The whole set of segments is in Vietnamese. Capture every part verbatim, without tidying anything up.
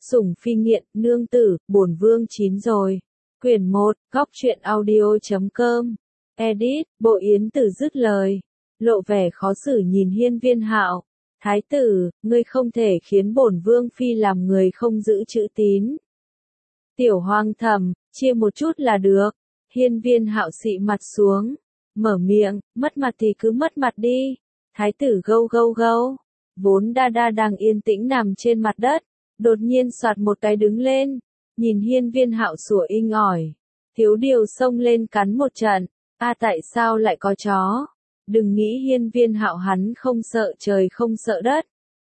Sủng phi nghiện, nương tử, bổn vương chín rồi. Quyển một, góc truyện audio chấm com. Edit, Bộ Yến Tử dứt lời. Lộ vẻ khó xử nhìn Hiên Viên Hạo. Thái tử, ngươi không thể khiến bổn vương phi làm người không giữ chữ tín. Tiểu Hoang thầm, chia một chút là được. Hiên Viên Hạo xị mặt xuống. Mở miệng, mất mặt thì cứ mất mặt đi. Thái tử gâu gâu gâu. Vốn đa đa đang yên tĩnh nằm trên mặt đất. Đột nhiên soạt một cái đứng lên. Nhìn Hiên Viên Hạo sủa inh ỏi. Thiếu điều xông lên cắn một trận. A tại sao lại có chó? Đừng nghĩ Hiên Viên Hạo hắn không sợ trời không sợ đất.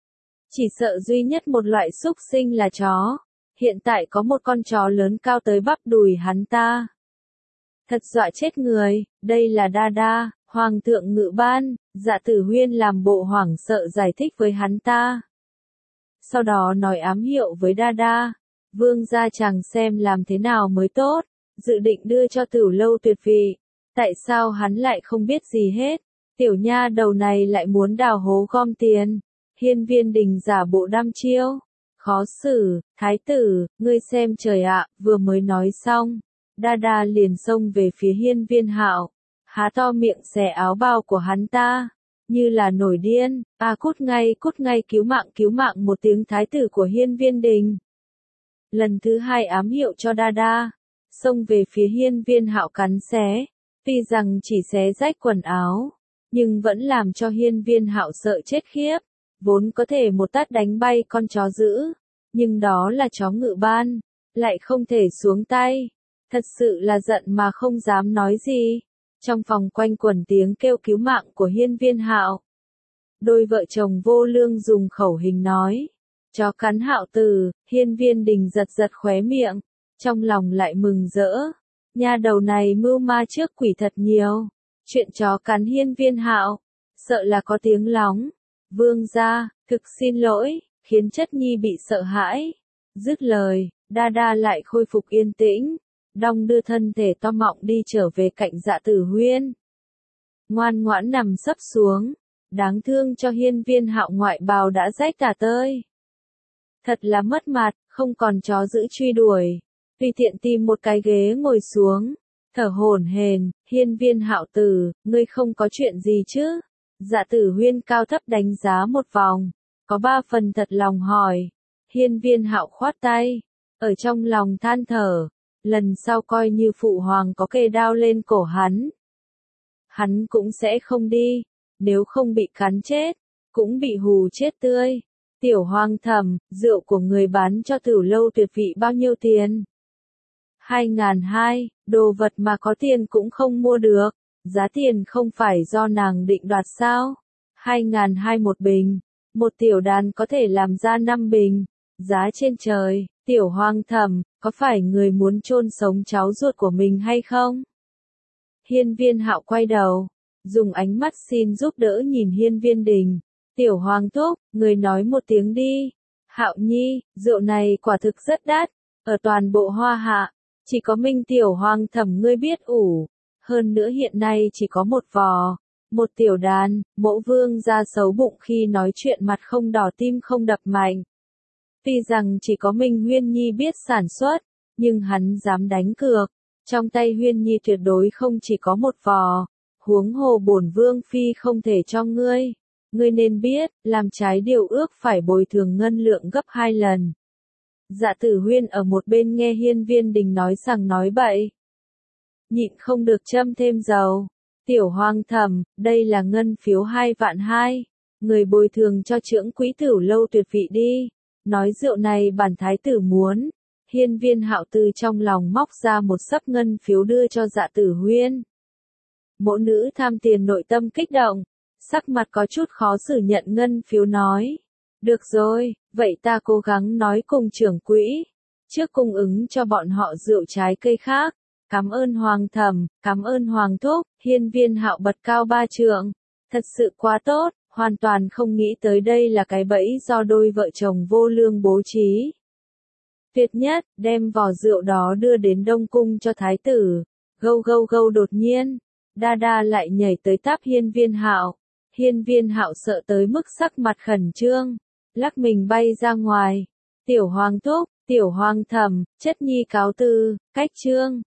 Chỉ sợ duy nhất một loại súc sinh là chó. Hiện tại có một con chó lớn cao tới bắp đùi hắn ta. Thật dọa chết người, đây là đa đa, hoàng thượng ngự ban, Dạ Tử Huyên làm bộ hoảng sợ giải thích với hắn ta. Sau đó nói ám hiệu với đa đa, vương gia chàng xem làm thế nào mới tốt, dự định đưa cho Tửu Lâu Tuyệt Vị. Tại sao hắn lại không biết gì hết, tiểu nha đầu này lại muốn đào hố gom tiền. Hiên Viên Đình giả bộ đăm chiêu, khó xử, thái tử, ngươi xem trời ạ, vừa mới nói xong. Đa đa liền xông về phía Hiên Viên Hạo, há to miệng xẻ áo bào của hắn ta, như là nổi điên, a à, cút ngay cút ngay cứu mạng cứu mạng một tiếng thái tử của Hiên Viên Đình. Lần thứ hai ám hiệu cho đa đa, xông về phía Hiên Viên Hạo cắn xé, tuy rằng chỉ xé rách quần áo, nhưng vẫn làm cho Hiên Viên Hạo sợ chết khiếp, vốn có thể một tát đánh bay con chó dữ, nhưng đó là chó ngự ban, lại không thể xuống tay. Thật sự là giận mà không dám nói gì. Trong phòng quanh quẩn tiếng kêu cứu mạng của Hiên Viên Hạo. Đôi vợ chồng vô lương dùng khẩu hình nói. Chó cắn Hạo tử, Hiên Viên Đình giật giật khóe miệng. Trong lòng lại mừng rỡ. Nha đầu này mưu ma trước quỷ thật nhiều. Chuyện chó cắn Hiên Viên Hạo. Sợ là có tiếng lóng. Vương gia, thực xin lỗi, khiến chất nhi bị sợ hãi. Dứt lời, đa đa lại khôi phục yên tĩnh. Đong đưa thân thể to mọng đi trở về cạnh Dạ Tử Huyên. Ngoan ngoãn nằm sấp xuống. Đáng thương cho Hiên Viên Hạo ngoại bào đã rách tả tơi. Thật là mất mặt, không còn chó giữ truy đuổi. Tùy tiện tìm một cái ghế ngồi xuống. Thở hổn hển, Hiên Viên Hạo tử, ngươi không có chuyện gì chứ? Dạ Tử Huyên cao thấp đánh giá một vòng. Có ba phần thật lòng hỏi. Hiên Viên Hạo khoát tay. Ở trong lòng than thở. Lần sau coi như phụ hoàng có kê đao lên cổ hắn. Hắn cũng sẽ không đi, nếu không bị cắn chết, cũng bị hù chết tươi. Tiểu Hoang thầm, rượu của người bán cho Tửu Lâu Tuyệt Vị bao nhiêu tiền? Hai ngàn hai, đồ vật mà có tiền cũng không mua được, giá tiền không phải do nàng định đoạt sao? Hai ngàn hai một bình, một tiểu đàn có thể làm ra năm bình, giá trên trời. Tiểu Hoang thầm, có phải người muốn chôn sống cháu ruột của mình hay không? Hiên Viên Hạo quay đầu, dùng ánh mắt xin giúp đỡ nhìn Hiên Viên Đình. Tiểu Hoang thúc, người nói một tiếng đi. Hạo nhi, rượu này quả thực rất đắt, ở toàn bộ Hoa Hạ, chỉ có Minh Tiểu Hoang thầm ngươi biết ủ. Hơn nữa hiện nay chỉ có một vò, một tiểu đàn, mẫu vương ra xấu bụng khi nói chuyện mặt không đỏ tim không đập mạnh. Tuy rằng chỉ có mình Huyên Nhi biết sản xuất, nhưng hắn dám đánh cược. Trong tay Huyên Nhi tuyệt đối không chỉ có một vò. Huống hồ bổn vương phi không thể cho ngươi. Ngươi nên biết, làm trái điều ước phải bồi thường ngân lượng gấp hai lần. Dạ Tử Huyên ở một bên nghe Hiên Viên Đình nói sằng nói bậy. Nhịn không được châm thêm dầu. Tiểu Hoang thầm, đây là ngân phiếu hai vạn hai. Người bồi thường cho trưởng quỹ Tửu Lâu Tuyệt Vị đi. Nói rượu này bản thái tử muốn. Hiên Viên Hạo từ trong lòng móc ra một xấp ngân phiếu đưa cho Dạ Tử Huyên. Mộ nữ tham tiền nội tâm kích động, sắc mặt có chút khó xử nhận ngân phiếu nói. Được rồi, vậy ta cố gắng nói cùng trưởng quỹ. Trước cung ứng cho bọn họ rượu trái cây khác. Cảm ơn Hoàng thầm, cảm ơn Hoàng thúc. Hiên Viên Hạo bật cao ba trượng. Thật sự quá tốt. Hoàn toàn không nghĩ tới đây là cái bẫy do đôi vợ chồng vô lương bố trí. Tuyệt nhất, đem vò rượu đó đưa đến Đông Cung cho thái tử. Gâu gâu gâu đột nhiên, đa đa lại nhảy tới táp Hiên Viên Hạo. Hiên Viên Hạo sợ tới mức sắc mặt khẩn trương, lắc mình bay ra ngoài. Tiểu Hoàng thúc, Tiểu Hoàng thẩm, chất nhi cáo từ, cách chương.